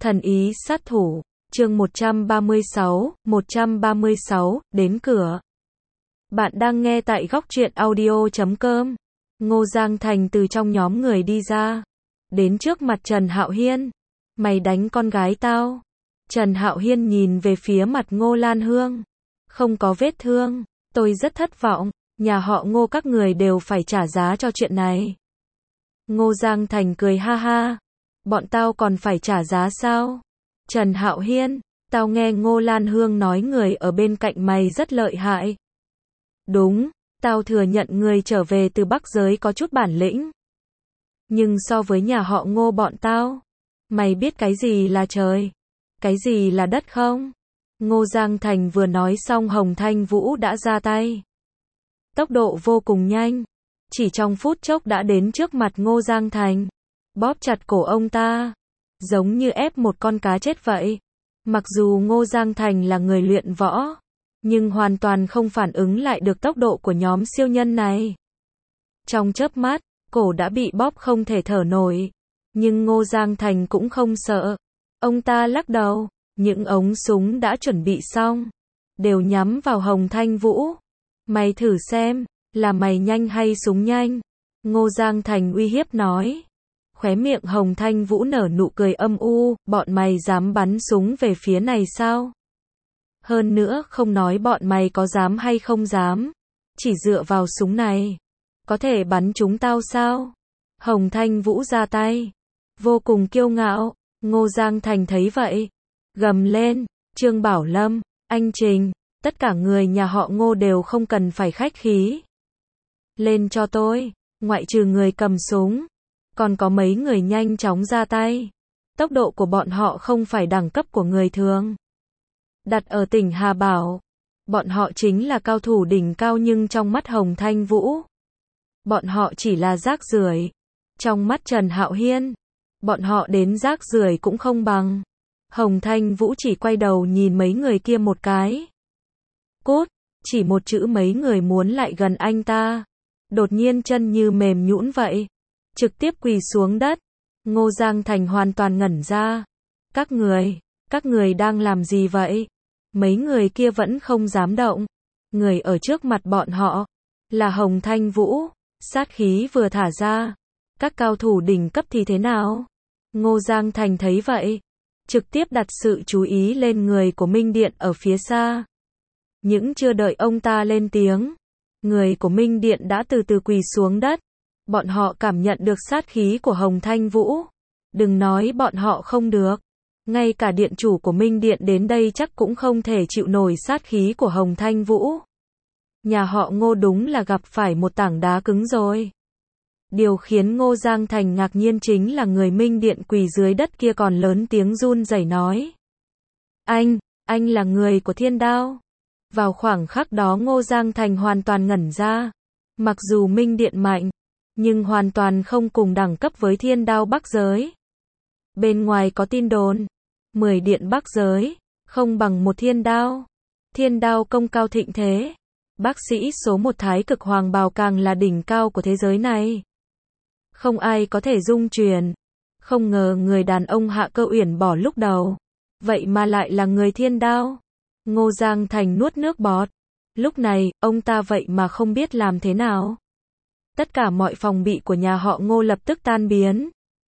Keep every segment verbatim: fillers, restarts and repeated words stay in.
Thần ý sát thủ, chương một trăm ba mươi sáu, một trăm ba mươi sáu, đến cửa. Bạn đang nghe tại góc truyện audio chấm com. Ngô Giang Thành từ trong nhóm người đi ra, đến trước mặt Trần Hạo Hiên. Mày đánh con gái tao. Trần Hạo Hiên nhìn về phía mặt Ngô Lan Hương. Không có vết thương, tôi rất thất vọng, nhà họ Ngô các người đều phải trả giá cho chuyện này. Ngô Giang Thành cười ha ha. Bọn tao còn phải trả giá sao? Trần Hạo Hiên, tao nghe Ngô Lan Hương nói người ở bên cạnh mày rất lợi hại. Đúng, tao thừa nhận người trở về từ Bắc giới có chút bản lĩnh. Nhưng so với nhà họ Ngô bọn tao, mày biết cái gì là trời, cái gì là đất không? Ngô Giang Thành vừa nói xong Hồng Thanh Vũ đã ra tay. Tốc độ vô cùng nhanh, chỉ trong phút chốc đã đến trước mặt Ngô Giang Thành, bóp chặt cổ ông ta, giống như ép một con cá chết vậy. Mặc dù Ngô Giang Thành là người luyện võ, nhưng hoàn toàn không phản ứng lại được tốc độ của nhóm siêu nhân này. Trong chớp mắt, cổ đã bị bóp không thể thở nổi. Nhưng Ngô Giang Thành cũng không sợ. Ông ta lắc đầu, những ống súng đã chuẩn bị xong, đều nhắm vào Hồng Thanh Vũ. Mày thử xem, là mày nhanh hay súng nhanh? Ngô Giang Thành uy hiếp nói. Khóe miệng Hồng Thanh Vũ nở nụ cười âm u, bọn mày dám bắn súng về phía này sao? Hơn nữa không nói bọn mày có dám hay không dám, chỉ dựa vào súng này, có thể bắn chúng tao sao? Hồng Thanh Vũ ra tay, vô cùng kiêu ngạo. Ngô Giang Thành thấy vậy, gầm lên, Trương Bảo Lâm, anh Trình, tất cả người nhà họ Ngô đều không cần phải khách khí. Lên cho tôi, ngoại trừ người cầm súng, còn có mấy người nhanh chóng ra tay. Tốc độ của bọn họ không phải đẳng cấp của người thường. Đặt ở tỉnh Hà Bảo, bọn họ chính là cao thủ đỉnh cao, nhưng trong mắt Hồng Thanh Vũ, bọn họ chỉ là rác rưởi. Trong mắt Trần Hạo Hiên, bọn họ đến rác rưởi cũng không bằng. Hồng Thanh Vũ chỉ quay đầu nhìn mấy người kia một cái. Cút, chỉ một chữ mấy người muốn lại gần anh ta. Đột nhiên chân như mềm nhũn vậy, trực tiếp quỳ xuống đất. Ngô Giang Thành hoàn toàn ngẩn ra. Các người, các người đang làm gì vậy? Mấy người kia vẫn không dám động. Người ở trước mặt bọn họ là Hồng Thanh Vũ, sát khí vừa thả ra. Các cao thủ đỉnh cấp thì thế nào? Ngô Giang Thành thấy vậy, trực tiếp đặt sự chú ý lên người của Minh Điện ở phía xa. Những chưa đợi ông ta lên tiếng, người của Minh Điện đã từ từ quỳ xuống đất. Bọn họ cảm nhận được sát khí của Hồng Thanh Vũ. Đừng nói bọn họ không được, ngay cả điện chủ của Minh Điện đến đây chắc cũng không thể chịu nổi sát khí của Hồng Thanh Vũ. Nhà họ Ngô đúng là gặp phải một tảng đá cứng rồi. Điều khiến Ngô Giang Thành ngạc nhiên chính là người Minh Điện quỳ dưới đất kia còn lớn tiếng run rẩy nói. Anh, anh là người của Thiên Đao. Vào khoảng khắc đó Ngô Giang Thành hoàn toàn ngẩn ra. Mặc dù Minh Điện mạnh, nhưng hoàn toàn không cùng đẳng cấp với Thiên Đao Bắc giới. Bên ngoài có tin đồn, mười điện Bắc giới, không bằng một Thiên Đao. Thiên Đao công cao thịnh thế. Bác sĩ số một Thái Cực Hoàng Bào càng là đỉnh cao của thế giới này. Không ai có thể dung truyền. Không ngờ người đàn ông Hạ Cơ Uyển bỏ lúc đầu, vậy mà lại là người Thiên Đao. Ngô Giang Thành nuốt nước bọt. Lúc này, ông ta vậy mà không biết làm thế nào. Tất cả mọi phòng bị của nhà họ Ngô lập tức tan biến.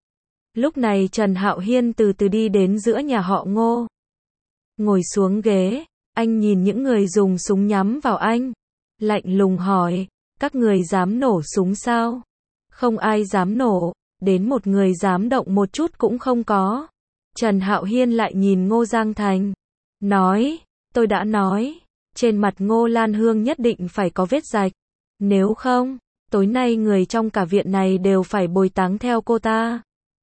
Lúc này Trần Hạo Hiên từ từ đi đến giữa nhà họ Ngô. Ngồi xuống ghế, anh nhìn những người dùng súng nhắm vào anh. Lạnh lùng hỏi, các người dám nổ súng sao? Không ai dám nổ, đến một người dám động một chút cũng không có. Trần Hạo Hiên lại nhìn Ngô Giang Thành, nói, tôi đã nói, trên mặt Ngô Lan Hương nhất định phải có vết rạch. Nếu không, tối nay người trong cả viện này đều phải bồi táng theo cô ta.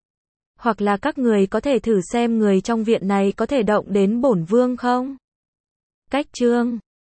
Hoặc là các người có thể thử xem người trong viện này có thể động đến bổn vương không? Cách chương